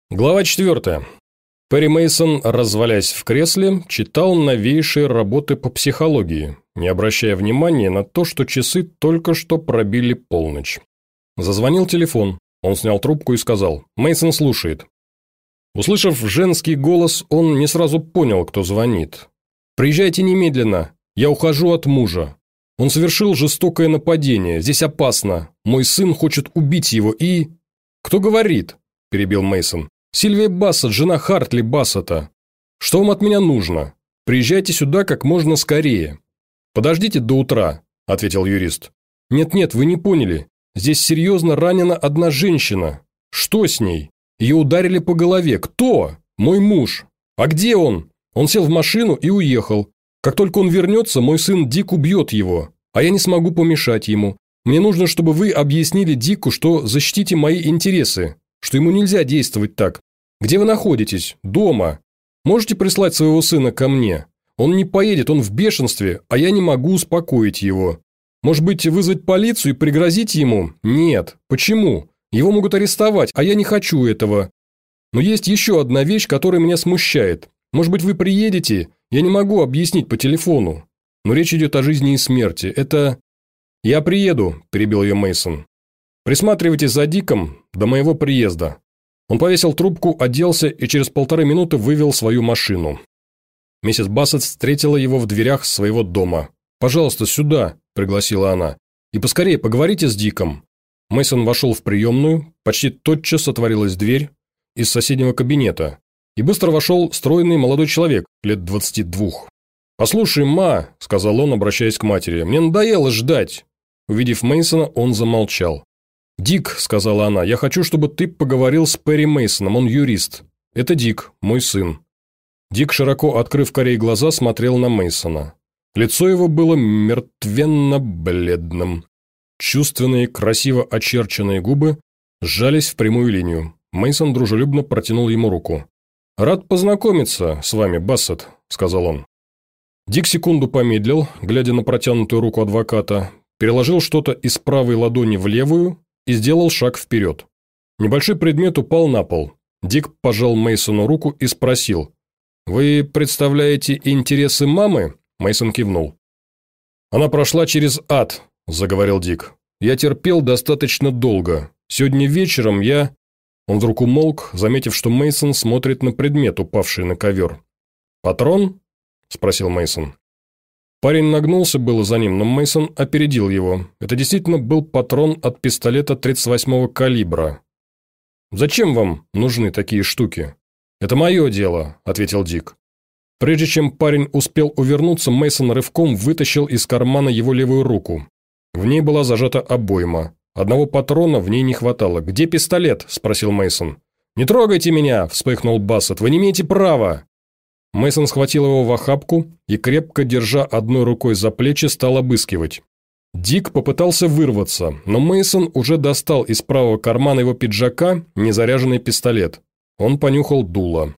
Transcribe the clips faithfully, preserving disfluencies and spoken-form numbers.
Глава четвертая. Перри Мейсон, развалясь в кресле, читал новейшие работы по психологии, не обращая внимания на то, что часы только что пробили полночь. Зазвонил телефон. Он снял трубку и сказал: «Мейсон слушает». Услышав женский голос, он не сразу понял, кто звонит. «Приезжайте немедленно. Я ухожу от мужа. Он совершил жестокое нападение. Здесь опасно. Мой сын хочет убить его и...» «Кто говорит?» – перебил Мейсон. «Сильвия Бассет, жена Хартли Бассета. Что вам от меня нужно? Приезжайте сюда как можно скорее». «Подождите до утра», – ответил юрист. «Нет-нет, вы не поняли. Здесь серьезно ранена одна женщина. Что с ней? Ее ударили по голове. Кто? Мой муж. А где он? Он сел в машину и уехал. Как только он вернется, мой сын Дик убьет его. А я не смогу помешать ему. Мне нужно, чтобы вы объяснили Дику, что защитите мои интересы, что ему нельзя действовать так. Где вы находитесь? Дома. Можете прислать своего сына ко мне? Он не поедет, он в бешенстве, а я не могу успокоить его. Может быть, вызвать полицию и пригрозить ему? Нет. Почему? Его могут арестовать, а я не хочу этого. Но есть еще одна вещь, которая меня смущает. Может быть, вы приедете? Я не могу объяснить по телефону. Но речь идет о жизни и смерти. Это... «Я приеду», – перебил ее Мейсон. «Присматривайте за Диком до моего приезда». Он повесил трубку, оделся и через полторы минуты вывел свою машину. Миссис Бассет встретила его в дверях своего дома. «Пожалуйста, сюда», – пригласила она. «И поскорее поговорите с Диком». Мейсон вошел в приемную, почти тотчас отворилась дверь из соседнего кабинета, и быстро вошел стройный молодой человек лет двадцати двух. «Послушай, ма», – сказал он, обращаясь к матери, – «мне надоело ждать». Увидев Мейсона, он замолчал. «Дик», – сказала она, – «я хочу, чтобы ты поговорил с Перри Мейсоном, он юрист. Это Дик, мой сын». Дик, широко открыв корей глаза, смотрел на Мейсона. Лицо его было мертвенно-бледным. Чувственные, красиво очерченные губы сжались в прямую линию. Мейсон дружелюбно протянул ему руку. «Рад познакомиться с вами, Бассет», – сказал он. Дик секунду помедлил, глядя на протянутую руку адвоката, переложил что-то из правой ладони в левую и сделал шаг вперед. Небольшой предмет упал на пол. Дик пожал Мейсону руку и спросил: «Вы представляете интересы мамы?» Мейсон кивнул. «Она прошла через ад», – заговорил Дик. «Я терпел достаточно долго. Сегодня вечером я...» Он вдруг умолк, заметив, что Мейсон смотрит на предмет, упавший на ковер. «Патрон?» – спросил Мейсон. Парень нагнулся было за ним, но Мейсон опередил его. Это действительно был патрон от пистолета тридцать восьмого калибра. «Зачем вам нужны такие штуки?» «Это мое дело», – ответил Дик. Прежде чем парень успел увернуться, Мейсон рывком вытащил из кармана его левую руку. В ней была зажата обойма. Одного патрона в ней не хватало. «Где пистолет?» – спросил Мейсон. «Не трогайте меня!» – вспыхнул Бассет. «Вы не имеете права!» Мейсон схватил его в охапку и, крепко держа одной рукой за плечи, стал обыскивать. Дик попытался вырваться, но Мейсон уже достал из правого кармана его пиджака незаряженный пистолет. Он понюхал дуло.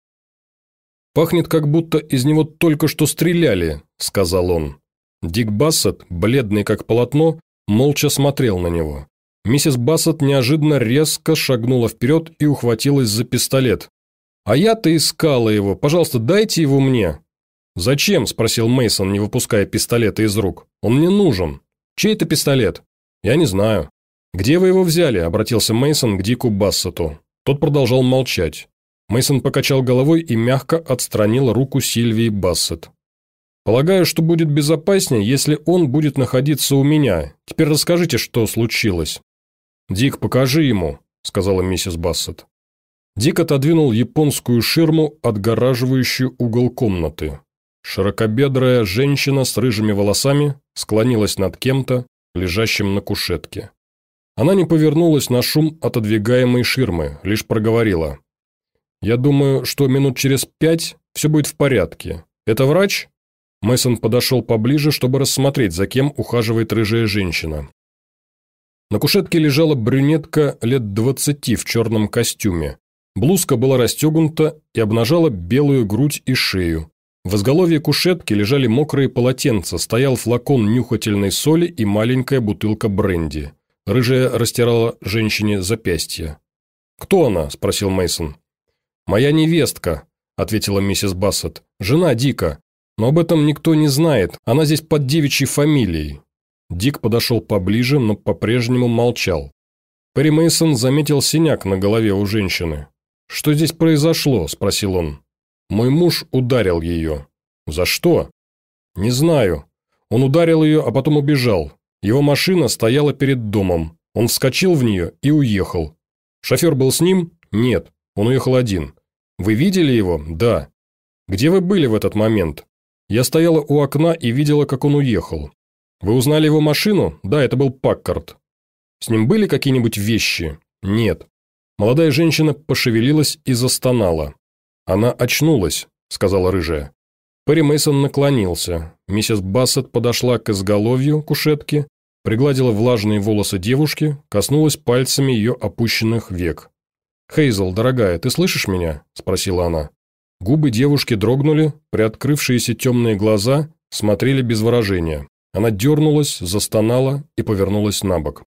«Пахнет, как будто из него только что стреляли», – сказал он. Дик Бассет, бледный как полотно, молча смотрел на него. Миссис Бассет неожиданно резко шагнула вперед и ухватилась за пистолет. «А я-то искала его. Пожалуйста, дайте его мне». «Зачем?» – спросил Мейсон, не выпуская пистолета из рук. «Он мне нужен». «Чей это пистолет?» «Я не знаю». «Где вы его взяли?» – обратился Мейсон к Дику Бассету. Тот продолжал молчать. Мейсон покачал головой и мягко отстранил руку Сильвии Бассет. «Полагаю, что будет безопаснее, если он будет находиться у меня. Теперь расскажите, что случилось». «Дик, покажи ему», – сказала миссис Бассет. Дик отодвинул японскую ширму, отгораживающую угол комнаты. Широкобедрая женщина с рыжими волосами склонилась над кем-то, лежащим на кушетке. Она не повернулась на шум отодвигаемой ширмы, лишь проговорила: «Я думаю, что минут через пять все будет в порядке. Это врач?» Мейсон подошел поближе, чтобы рассмотреть, за кем ухаживает рыжая женщина. На кушетке лежала брюнетка лет двадцати в черном костюме. Блузка была расстегнута и обнажала белую грудь и шею. В изголовье кушетки лежали мокрые полотенца, стоял флакон нюхательной соли и маленькая бутылка бренди. Рыжая растирала женщине запястье. «Кто она?» – спросил Мейсон. «Моя невестка», – ответила миссис Бассет, – «жена Дика. Но об этом никто не знает, она здесь под девичьей фамилией». Дик подошел поближе, но по-прежнему молчал. Перри Мейсон заметил синяк на голове у женщины. «Что здесь произошло?» – спросил он. «Мой муж ударил ее». «За что?» «Не знаю. Он ударил ее, а потом убежал. Его машина стояла перед домом. Он вскочил в нее и уехал. Шофер был с ним? Нет. Он уехал один. Вы видели его? Да. Где вы были в этот момент? Я стояла у окна и видела, как он уехал. Вы узнали его машину? Да, это был Паккард. С ним были какие-нибудь вещи? Нет. Молодая женщина пошевелилась и застонала. «Она очнулась», – сказала рыжая. Перри Мейсон наклонился. Миссис Бассет подошла к изголовью кушетки, пригладила влажные волосы девушки, коснулась пальцами ее опущенных век. «Хейзел, дорогая, ты слышишь меня?» – спросила она. Губы девушки дрогнули, приоткрывшиеся темные глаза смотрели без выражения. Она дернулась, застонала и повернулась на бок.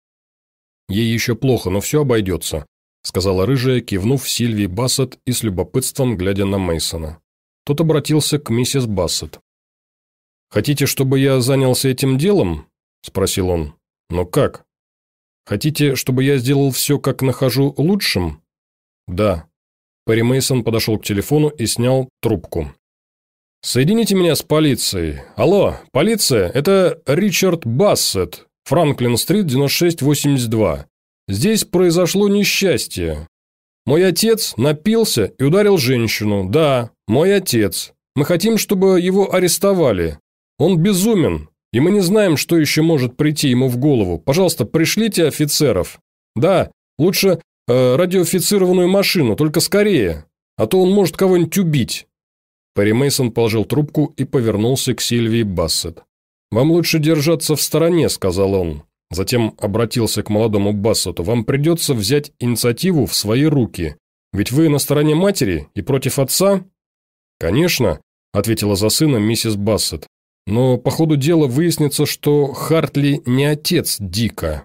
«Ей еще плохо, но все обойдется», – сказала рыжая, кивнув Сильвии Бассет и с любопытством глядя на Мейсона. Тот обратился к миссис Бассет. «Хотите, чтобы я занялся этим делом?» – спросил он. «Но как? Хотите, чтобы я сделал все, как нахожу лучшим?» «Да». Перри Мейсон подошел к телефону и снял трубку. «Соедините меня с полицией. Алло, полиция, это Ричард Бассет, Франклин-стрит, девяносто шесть восемьдесят два. Здесь произошло несчастье. Мой отец напился и ударил женщину. Да, мой отец. Мы хотим, чтобы его арестовали. Он безумен, и мы не знаем, что еще может прийти ему в голову. Пожалуйста, пришлите офицеров. Да, лучше э, радиоофицированную машину, только скорее, а то он может кого-нибудь убить». Перри Мейсон положил трубку и повернулся к Сильвии Бассет. «Вам лучше держаться в стороне», – сказал он. Затем обратился к молодому Бассету. «Вам придется взять инициативу в свои руки. Ведь вы на стороне матери и против отца?» «Конечно», – ответила за сына миссис Бассет. «Но по ходу дела выяснится, что Хартли не отец Дика».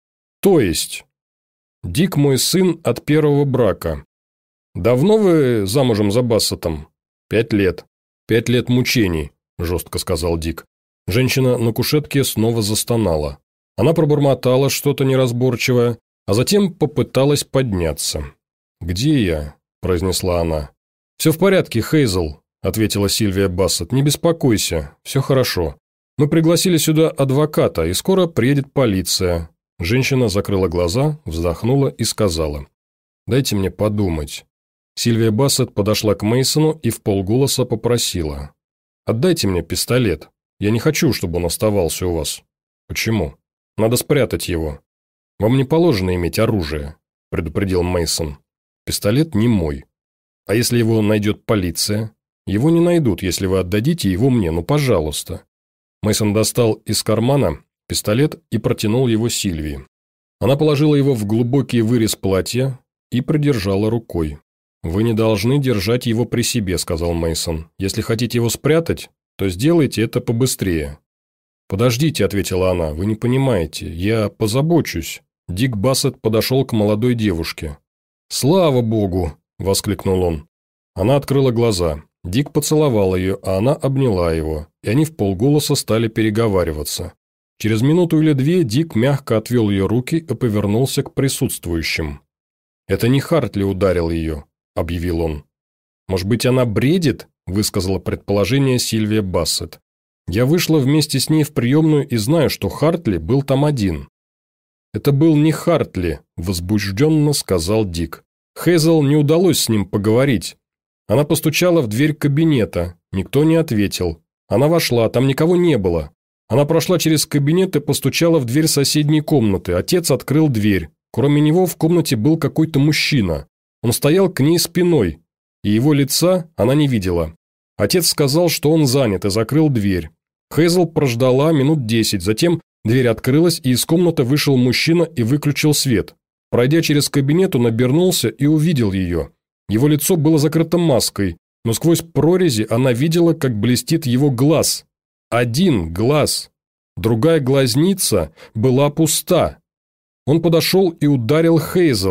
«То есть?» «Дик мой сын от первого брака». «Давно вы замужем за Бассетом?» «Пять лет». «Пять лет мучений», – жестко сказал Дик. Женщина на кушетке снова застонала. Она пробормотала что-то неразборчивое, а затем попыталась подняться. «Где я?» – произнесла она. «Все в порядке, Хейзел», – ответила Сильвия Бассет. «Не беспокойся, все хорошо. Мы пригласили сюда адвоката, и скоро приедет полиция». Женщина закрыла глаза, вздохнула и сказала. «Дайте мне подумать». Сильвия Бассет подошла к Мейсону и вполголоса попросила. «Отдайте мне пистолет. Я не хочу, чтобы он оставался у вас». «Почему?» «Надо спрятать его». «Вам не положено иметь оружие», – предупредил Мейсон. «Пистолет не мой. А если его найдет полиция?» «Его не найдут, если вы отдадите его мне, ну пожалуйста». Мейсон достал из кармана пистолет и протянул его Сильвии. Она положила его в глубокий вырез платья и придержала рукой. «Вы не должны держать его при себе», – сказал Мейсон. «Если хотите его спрятать, то сделайте это побыстрее». «Подождите», – ответила она, – «вы не понимаете, я позабочусь». Дик Бассет подошел к молодой девушке. «Слава богу!» – воскликнул он. Она открыла глаза. Дик поцеловал ее, а она обняла его, и они вполголоса стали переговариваться. Через минуту или две Дик мягко отвел ее руки и повернулся к присутствующим. «Это не Хартли ударил ее», – объявил он. «Может быть, она бредит?» – высказала предположение Сильвия Бассет. «Я вышла вместе с ней в приемную и знаю, что Хартли был там один». «Это был не Хартли», – возбужденно сказал Дик. «Хейзел не удалось с ним поговорить. Она постучала в дверь кабинета, никто не ответил. Она вошла, там никого не было. Она прошла через кабинет и постучала в дверь соседней комнаты. Отец открыл дверь. Кроме него в комнате был какой-то мужчина. Он стоял к ней спиной, и его лица она не видела. Отец сказал, что он занят, и закрыл дверь. Хейзел прождала минут десять, затем дверь открылась, и из комнаты вышел мужчина и выключил свет. Пройдя через кабинет, он обернулся и увидел ее. Его лицо было закрыто маской, но сквозь прорези она видела, как блестит его глаз. Один глаз. Другая глазница была пуста. Он подошел и ударил Хейзел.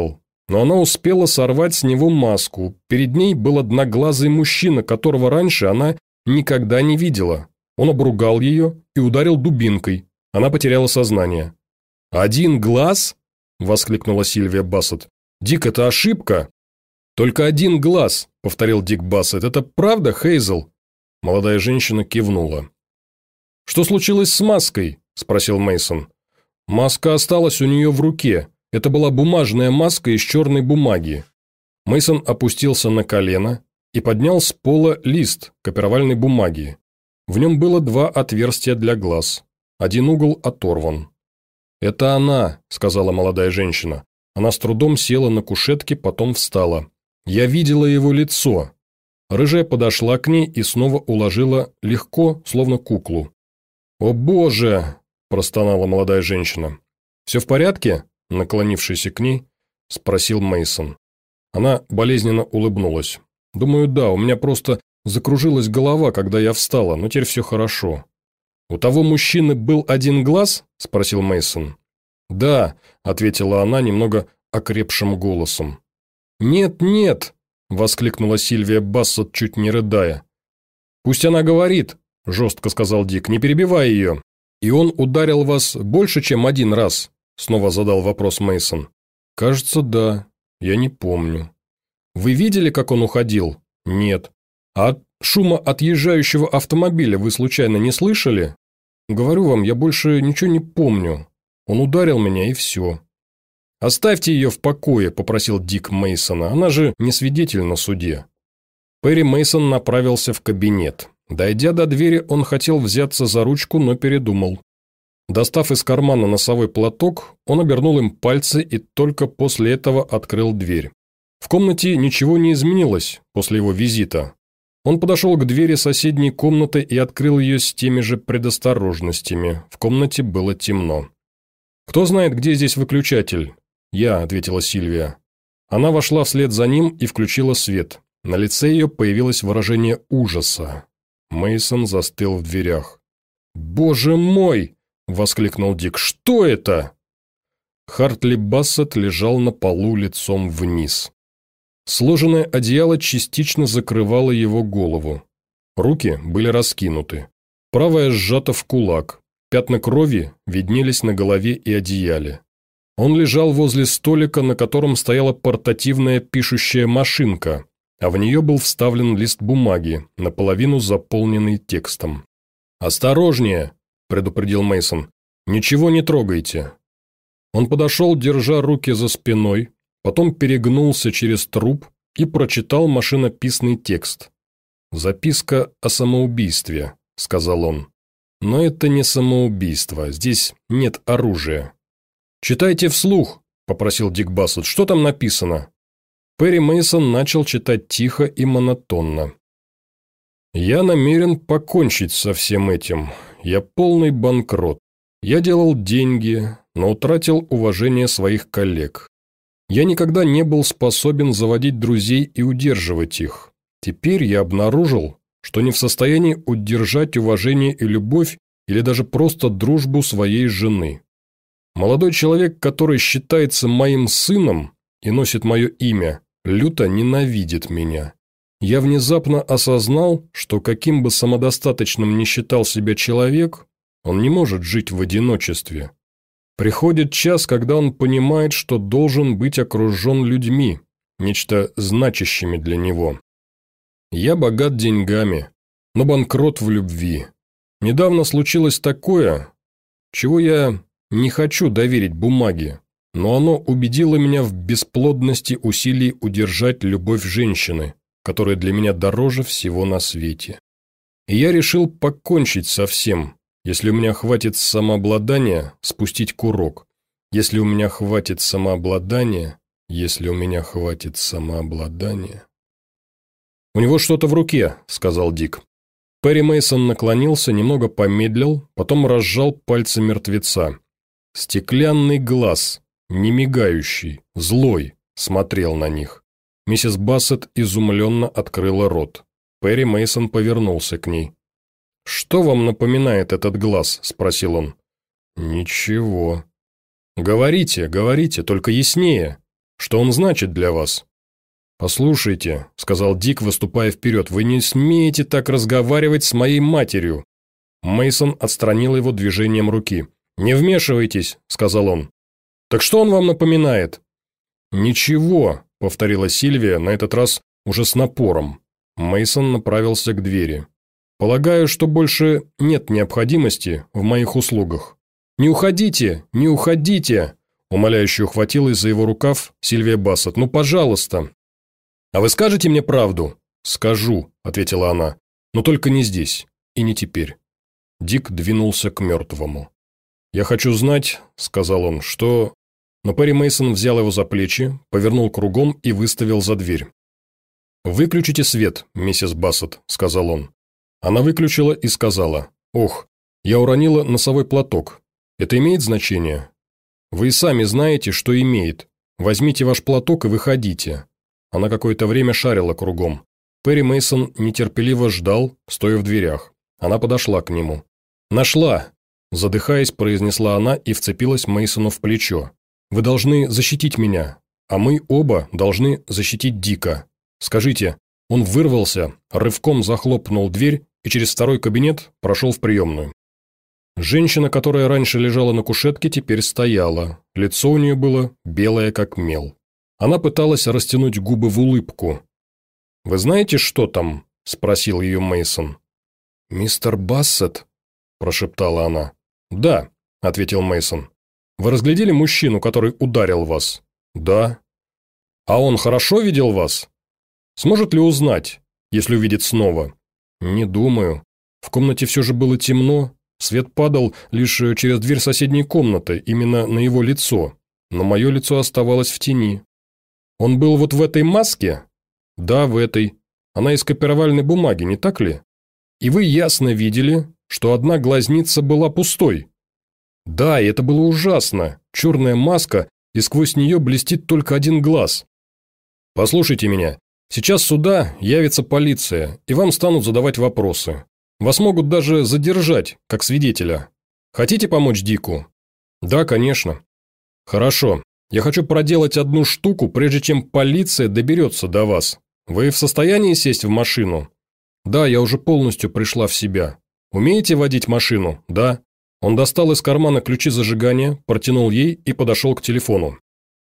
Но она успела сорвать с него маску. Перед ней был одноглазый мужчина, которого раньше она никогда не видела. Он обругал ее и ударил дубинкой. Она потеряла сознание. «Один глаз?» – воскликнула Сильвия Бассет. «Дик, это ошибка!» «Только один глаз», – повторил Дик Бассет. «Это правда, Хейзел?» Молодая женщина кивнула. «Что случилось с маской?» – спросил Мейсон. «Маска осталась у нее в руке. Это была бумажная маска из черной бумаги». Мейсон опустился на колено и поднял с пола лист копировальной бумаги. В нем было два отверстия для глаз. Один угол оторван. «Это она», – сказала молодая женщина. Она с трудом села на кушетке, потом встала. «Я видела его лицо». Рыжая подошла к ней и снова уложила легко, словно куклу. «О боже!» – простонала молодая женщина. «Все в порядке?» – наклонившийся к ней, спросил Мейсон. Она болезненно улыбнулась. «Думаю, да, у меня просто закружилась голова, когда я встала, но теперь все хорошо». «У того мужчины был один глаз?» – спросил Мейсон. «Да», – ответила она немного окрепшим голосом. «Нет, нет!» – воскликнула Сильвия Бассет, чуть не рыдая. «Пусть она говорит», – жестко сказал Дик, – «не перебивай ее». «И он ударил вас больше, чем один раз?» – снова задал вопрос Мейсон. «Кажется, да. Я не помню». «Вы видели, как он уходил?» «Нет». «А от шума отъезжающего автомобиля вы случайно не слышали?» «Говорю вам, я больше ничего не помню. Он ударил меня, и все». «Оставьте ее в покое», – попросил Дик Мейсона. «Она же не свидетель на суде». Перри Мейсон направился в кабинет. Дойдя до двери, он хотел взяться за ручку, но передумал. Достав из кармана носовой платок, он обернул им пальцы и только после этого открыл дверь. В комнате ничего не изменилось после его визита. Он подошел к двери соседней комнаты и открыл ее с теми же предосторожностями. В комнате было темно. «Кто знает, где здесь выключатель?» «Я», — ответила Сильвия. Она вошла вслед за ним и включила свет. На лице ее появилось выражение ужаса. Мейсон застыл в дверях. «Боже мой!» – воскликнул Дик. «Что это?» Хартли Бассет лежал на полу лицом вниз. Сложенное одеяло частично закрывало его голову. Руки были раскинуты. Правая сжата в кулак. Пятна крови виднелись на голове и одеяле. Он лежал возле столика, на котором стояла портативная пишущая машинка, а в нее был вставлен лист бумаги, наполовину заполненный текстом. «Осторожнее!» – предупредил Мейсон. «Ничего не трогайте». Он подошел, держа руки за спиной, потом перегнулся через труп и прочитал машинописный текст. «Записка о самоубийстве», – сказал он. «Но это не самоубийство, здесь нет оружия». «Читайте вслух», – попросил Дик Бассет. «Что там написано?» Перри Мейсон начал читать тихо и монотонно. «Я намерен покончить со всем этим. Я полный банкрот. Я делал деньги, но утратил уважение своих коллег. Я никогда не был способен заводить друзей и удерживать их. Теперь я обнаружил, что не в состоянии удержать уважение и любовь или даже просто дружбу своей жены. Молодой человек, который считается моим сыном и носит мое имя, люто ненавидит меня. Я внезапно осознал, что каким бы самодостаточным ни считал себя человек, он не может жить в одиночестве. Приходит час, когда он понимает, что должен быть окружен людьми, нечто значащими для него. Я богат деньгами, но банкрот в любви. Недавно случилось такое, чего я не хочу доверить бумаге, но оно убедило меня в бесплодности усилий удержать любовь женщины, которая для меня дороже всего на свете. И я решил покончить со всем, если у меня хватит самообладания, спустить курок. Если у меня хватит самообладания, если у меня хватит самообладания. «У него что-то в руке», — сказал Дик. Перри Мейсон наклонился, немного помедлил, потом разжал пальцы мертвеца. Стеклянный глаз, не мигающий, злой, смотрел на них. Миссис Бассет изумленно открыла рот. Перри Мейсон повернулся к ней. «Что вам напоминает этот глаз?» – спросил он. «Ничего». «Говорите, говорите, только яснее». Что он значит для вас?» «Послушайте», — сказал Дик, выступая вперед, — «вы не смеете так разговаривать с моей матерью». Мейсон отстранил его движением руки. «Не вмешивайтесь», — сказал он. «Так что он вам напоминает?» «Ничего», — повторила Сильвия, на этот раз уже с напором. Мейсон направился к двери. «Полагаю, что больше нет необходимости в моих услугах». «Не уходите, не уходите!» — умоляюще ухватилась за его рукав Сильвия Бассет. «Ну, пожалуйста!» «А вы скажете мне правду?» «Скажу», — ответила она, — «но только не здесь и не теперь». Дик двинулся к мертвому. «Я хочу знать», — сказал он, — «что...» Но Перри Мейсон взял его за плечи, повернул кругом и выставил за дверь. «Выключите свет, миссис Бассет», — сказал он. Она выключила и сказала: «Ох, я уронила носовой платок. Это имеет значение?» «Вы и сами знаете, что имеет. Возьмите ваш платок и выходите». Она какое-то время шарила кругом. Перри Мейсон нетерпеливо ждал, стоя в дверях. Она подошла к нему. «Нашла!» – задыхаясь, произнесла она и вцепилась Мейсону в плечо. «Вы должны защитить меня, а мы оба должны защитить Дика. Скажите». Он вырвался, рывком захлопнул дверь и через второй кабинет прошел в приемную. Женщина, которая раньше лежала на кушетке, теперь стояла. Лицо у нее было белое, как мел. Она пыталась растянуть губы в улыбку. «Вы знаете, что там?» – спросил ее Мейсон. «Мистер Бассет?» – прошептала она. «Да», – ответил Мейсон. «Вы разглядели мужчину, который ударил вас?» «Да». «А он хорошо видел вас? Сможет ли узнать, если увидит снова?» «Не думаю. В комнате все же было темно. Свет падал лишь через дверь соседней комнаты, именно на его лицо. Но мое лицо оставалось в тени». «Он был вот в этой маске?» «Да, в этой. Она из копировальной бумаги, не так ли? И вы ясно видели, что одна глазница была пустой?» «Да, и это было ужасно. Черная маска, и сквозь нее блестит только один глаз. Послушайте меня. Сейчас сюда явится полиция, и вам станут задавать вопросы. Вас могут даже задержать, как свидетеля. Хотите помочь Дику?» «Да, конечно». «Хорошо. Я хочу проделать одну штуку, прежде чем полиция доберется до вас. Вы в состоянии сесть в машину?» «Да, я уже полностью пришла в себя». «Умеете водить машину?» «Да». Он достал из кармана ключи зажигания, протянул ей и подошел к телефону.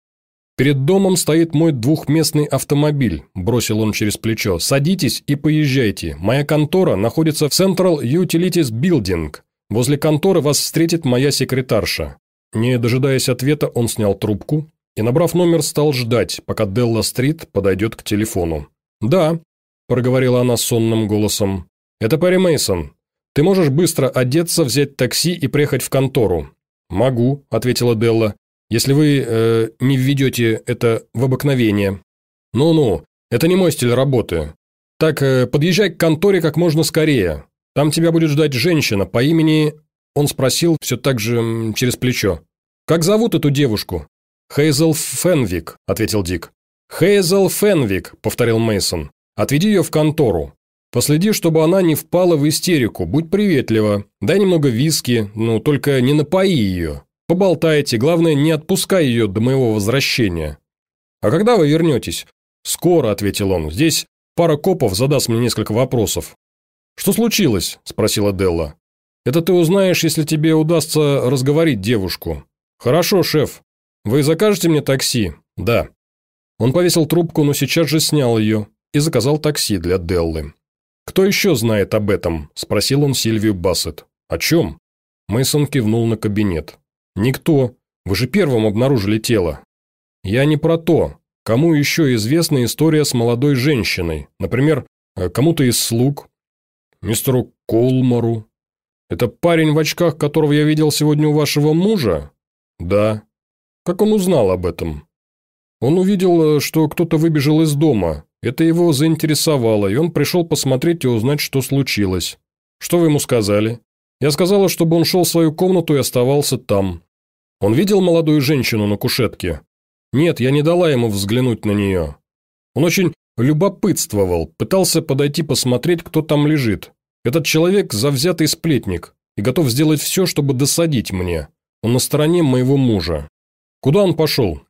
«Перед домом стоит мой двухместный автомобиль», – бросил он через плечо. «Садитесь и поезжайте. Моя контора находится в Central Utilities Building. Возле конторы вас встретит моя секретарша». Не дожидаясь ответа, он снял трубку и, набрав номер, стал ждать, пока Делла-стрит подойдет к телефону. «Да», – проговорила она сонным голосом. «Это Перри Мейсон. Ты можешь быстро одеться, взять такси и приехать в контору?» «Могу», – ответила Делла. «Если вы э, не введете это в обыкновение». «Ну-ну, это не мой стиль работы. Так, э, подъезжай к конторе как можно скорее. Там тебя будет ждать женщина по имени...» Он спросил все так же м, через плечо. «Как зовут эту девушку?» «Хейзел Фенвик», – ответил Дик. «Хейзел Фенвик», – повторил Мейсон. «Отведи ее в контору. Последи, чтобы она не впала в истерику. Будь приветлива. Дай немного виски, ну, только не напои ее. Поболтайте, главное, не отпускай ее до моего возвращения». «А когда вы вернетесь?» «Скоро», – ответил он. «Здесь пара копов задаст мне несколько вопросов». «Что случилось?» – спросила Делла. «Это ты узнаешь, если тебе удастся разговорить девушку». «Хорошо, шеф. Вы закажете мне такси?» «Да». Он повесил трубку, но сейчас же снял ее и заказал такси для Деллы. «Кто еще знает об этом?» – спросил он Сильвию Бассет. «О чем?» Мейсон кивнул на кабинет. «Никто. Вы же первым обнаружили тело». «Я не про то. Кому еще известна история с молодой женщиной? Например, кому-то из слуг?» «Мистеру Колмару». «Это парень в очках, которого я видел сегодня у вашего мужа?» «Да». «Как он узнал об этом?» «Он увидел, что кто-то выбежал из дома. Это его заинтересовало, и он пришел посмотреть и узнать, что случилось». «Что вы ему сказали?» «Я сказала, чтобы он шел в свою комнату и оставался там». «Он видел молодую женщину на кушетке?» «Нет, я не дала ему взглянуть на нее». «Он очень любопытствовал, пытался подойти посмотреть, кто там лежит. Этот человек – завзятый сплетник и готов сделать все, чтобы досадить мне. Он на стороне моего мужа». «Куда он пошел?»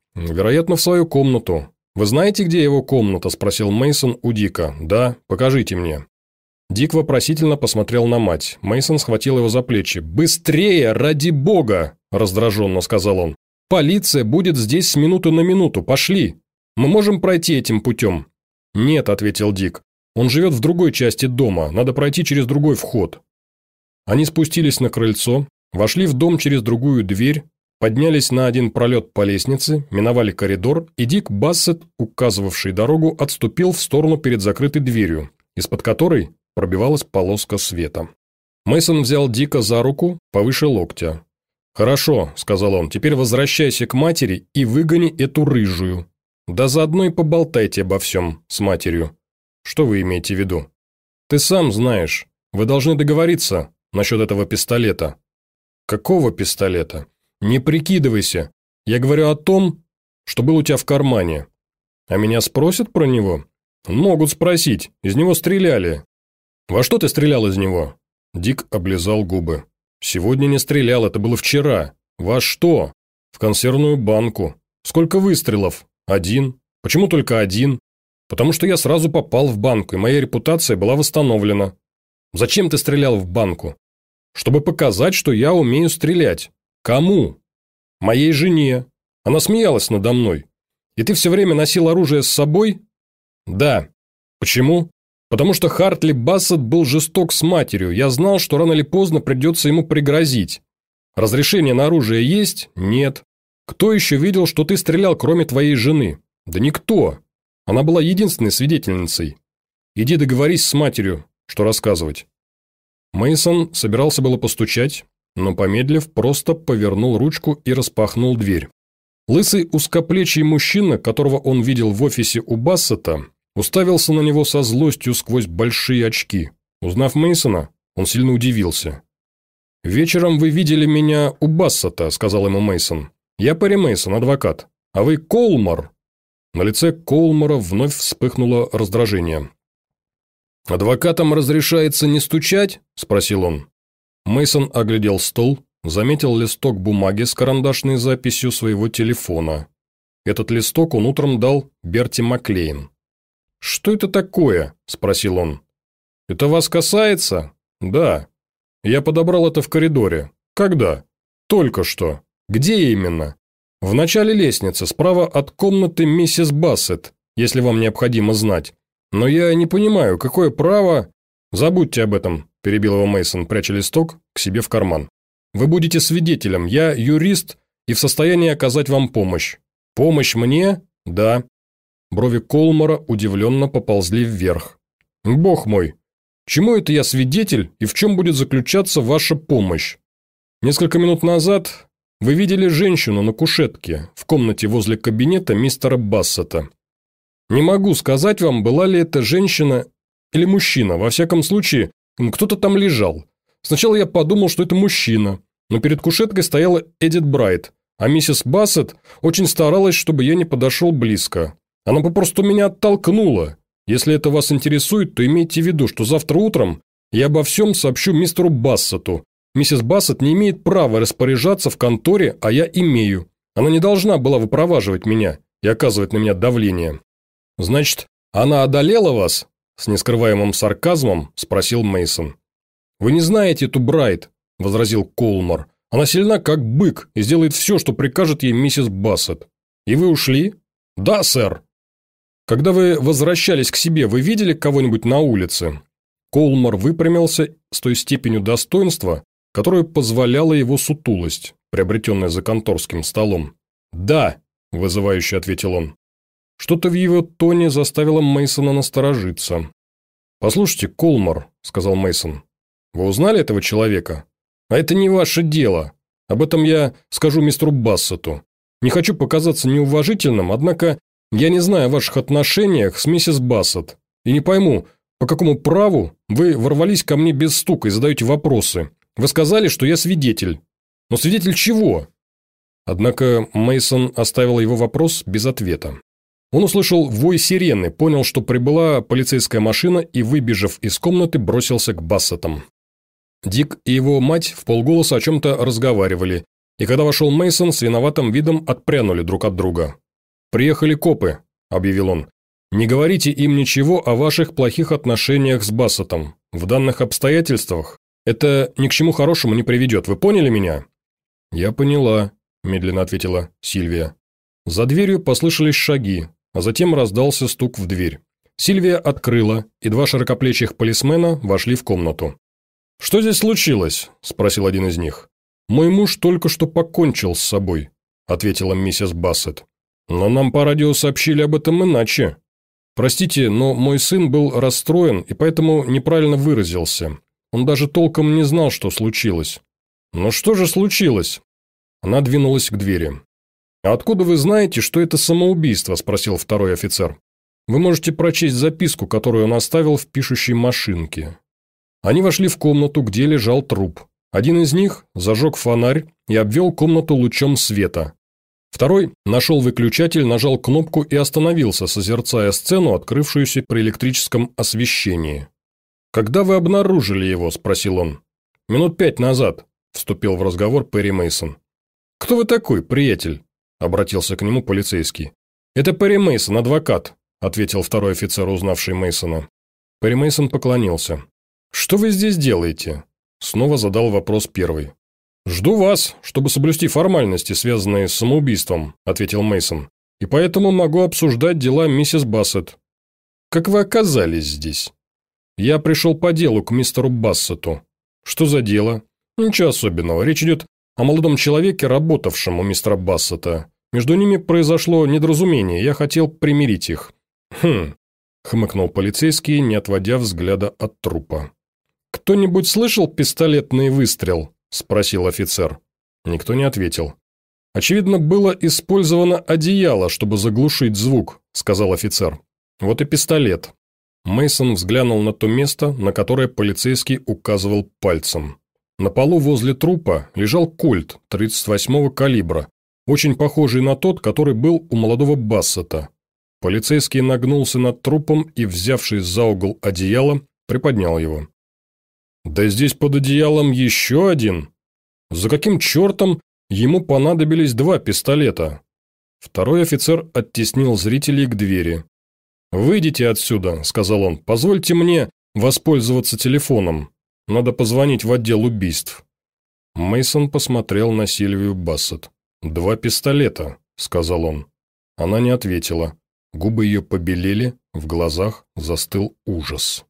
Вероятно, в свою комнату. Вы знаете, где его комната? – спросил Мейсон у Дика. Да, покажите мне. Дик вопросительно посмотрел на мать. Мейсон схватил его за плечи. «Быстрее, ради бога!» – раздраженно сказал он. «Полиция будет здесь с минуты на минуту. Пошли! Мы можем пройти этим путем?» «Нет», – ответил Дик. «Он живет в другой части дома. Надо пройти через другой вход». Они спустились на крыльцо, вошли в дом через другую дверь, поднялись на один пролет по лестнице, миновали коридор, и Дик Бассет, указывавший дорогу, отступил в сторону перед закрытой дверью, из-под которой пробивалась полоска света. Мейсон взял Дика за руку повыше локтя. «Хорошо», – сказал он, – «теперь возвращайся к матери и выгони эту рыжую. Да заодно и поболтайте обо всем с матерью». «Что вы имеете в виду?» «Ты сам знаешь. Вы должны договориться насчет этого пистолета». «Какого пистолета?» «Не прикидывайся. Я говорю о том, что был у тебя в кармане». «А меня спросят про него?» «Могут спросить. Из него стреляли». «Во что ты стрелял из него?» Дик облизал губы. «Сегодня не стрелял, это было вчера». «Во что?» «В консервную банку». «Сколько выстрелов?» «Один». «Почему только один?» «Потому что я сразу попал в банку, и моя репутация была восстановлена». «Зачем ты стрелял в банку?» «Чтобы показать, что я умею стрелять». «Кому?» «Моей жене. Она смеялась надо мной». «И ты все время носил оружие с собой?» «Да». «Почему?» «Потому что Хартли Бассет был жесток с матерью. Я знал, что рано или поздно придется ему пригрозить. Разрешение на оружие есть? Нет. Кто еще видел, что ты стрелял, кроме твоей жены? Да никто. Она была единственной свидетельницей. Иди договорись с матерью, что рассказывать». Мейсон собирался было постучать, но, помедлив, просто повернул ручку и распахнул дверь. Лысый узкоплечий мужчина, которого он видел в офисе у Бассета, уставился на него со злостью сквозь большие очки. Узнав Мейсона, он сильно удивился. «Вечером вы видели меня у Бассета», – сказал ему Мейсон. «Я Перри Мейсон, адвокат. А вы Колмор». На лице Колмора вновь вспыхнуло раздражение. «Адвокатам разрешается не стучать?» – спросил он. Мейсон оглядел стол, заметил листок бумаги с карандашной записью своего телефона. Этот листок он утром дал Берти Маклейн. «Что это такое?» – спросил он. «Это вас касается?» «Да». «Я подобрал это в коридоре». «Когда?» «Только что». «Где именно?» «В начале лестницы, справа от комнаты миссис Бассет, если вам необходимо знать. Но я не понимаю, какое право...» «Забудьте об этом», – перебил его Мейсон, пряча листок к себе в карман. «Вы будете свидетелем, я юрист и в состоянии оказать вам помощь». «Помощь мне?» «Да». Брови Колмора удивленно поползли вверх. «Бог мой! Чему это я свидетель и в чем будет заключаться ваша помощь? Несколько минут назад вы видели женщину на кушетке в комнате возле кабинета мистера Бассета. Не могу сказать вам, была ли это женщина или мужчина, во всяком случае, кто-то там лежал. Сначала я подумал, что это мужчина, но перед кушеткой стояла Эдит Брайт, а миссис Бассет очень старалась, чтобы я не подошел близко. Она попросту меня оттолкнула. Если это вас интересует, то имейте в виду, что завтра утром я обо всем сообщу мистеру Бассету. Миссис Бассет не имеет права распоряжаться в конторе, а я имею. Она не должна была выпроваживать меня и оказывать на меня давление». «Значит, она одолела вас?» – с нескрываемым сарказмом спросил Мейсон. «Вы не знаете эту Брайт», – возразил Колмор. «Она сильна, как бык, и сделает все, что прикажет ей миссис Бассет. И вы ушли?» «Да, сэр». «Когда вы возвращались к себе, вы видели кого-нибудь на улице?» Колмор выпрямился с той степенью достоинства, которую позволяла его сутулость, приобретенная за конторским столом. «Да», – вызывающе ответил он. Что-то в его тоне заставило Мейсона насторожиться. «Послушайте, Колмор», – сказал Мейсон, – «вы узнали этого человека? А это не ваше дело. Об этом я скажу мистеру Бассету. Не хочу показаться неуважительным, однако я не знаю о ваших отношениях с миссис Бассет и не пойму, по какому праву вы ворвались ко мне без стука и задаете вопросы. Вы сказали, что я свидетель. Но свидетель чего?» Однако Мейсон оставил его вопрос без ответа. Он услышал вой сирены, понял, что прибыла полицейская машина и, выбежав из комнаты, бросился к Бассетам. Дик и его мать вполголоса о чем-то разговаривали, и когда вошел Мейсон, с виноватым видом отпрянули друг от друга. «Приехали копы», – объявил он. «Не говорите им ничего о ваших плохих отношениях с Бассетом. В данных обстоятельствах это ни к чему хорошему не приведет. Вы поняли меня?» «Я поняла», – медленно ответила Сильвия. За дверью послышались шаги, а затем раздался стук в дверь. Сильвия открыла, и два широкоплечих полисмена вошли в комнату. «Что здесь случилось?» – спросил один из них. «Мой муж только что покончил с собой», – ответила миссис Бассет. «Но нам по радио сообщили об этом иначе. Простите, но мой сын был расстроен и поэтому неправильно выразился. Он даже толком не знал, что случилось». «Но что же случилось?» Она двинулась к двери. «А откуда вы знаете, что это самоубийство?» – спросил второй офицер. «Вы можете прочесть записку, которую он оставил в пишущей машинке». Они вошли в комнату, где лежал труп. Один из них зажег фонарь и обвел комнату лучом света. Второй нашел выключатель, нажал кнопку и остановился, созерцая сцену, открывшуюся при электрическом освещении. «Когда вы обнаружили его?» – спросил он. «Минут пять назад», – вступил в разговор Перри Мейсон. «Кто вы такой, приятель?» – обратился к нему полицейский. «Это Перри Мейсон, адвокат», – ответил второй офицер, узнавший Мейсона. Перри Мейсон поклонился. «Что вы здесь делаете?» – снова задал вопрос первый. «Жду вас, чтобы соблюсти формальности, связанные с самоубийством», – ответил Мейсон. «И поэтому могу обсуждать дела миссис Бассет». «Как вы оказались здесь?» «Я пришел по делу к мистеру Бассету». «Что за дело?» «Ничего особенного. Речь идет о молодом человеке, работавшем у мистера Бассета. Между ними произошло недоразумение, я хотел примирить их». «Хм», – хмыкнул полицейский, не отводя взгляда от трупа. «Кто-нибудь слышал пистолетный выстрел?» – спросил офицер. Никто не ответил. «Очевидно, было использовано одеяло, чтобы заглушить звук», – сказал офицер. «Вот и пистолет». Мейсон взглянул на то место, на которое полицейский указывал пальцем. На полу возле трупа лежал кольт тридцать восьмого калибра, очень похожий на тот, который был у молодого Бассета. Полицейский нагнулся над трупом и, взявшись за угол одеяла, приподнял его. «Да здесь под одеялом еще один. За каким чертом ему понадобились два пистолета?» Второй офицер оттеснил зрителей к двери. «Выйдите отсюда», – сказал он, – «позвольте мне воспользоваться телефоном. Надо позвонить в отдел убийств». Мейсон посмотрел на Сильвию Бассет. «Два пистолета», – сказал он. Она не ответила. Губы ее побелели, в глазах застыл ужас.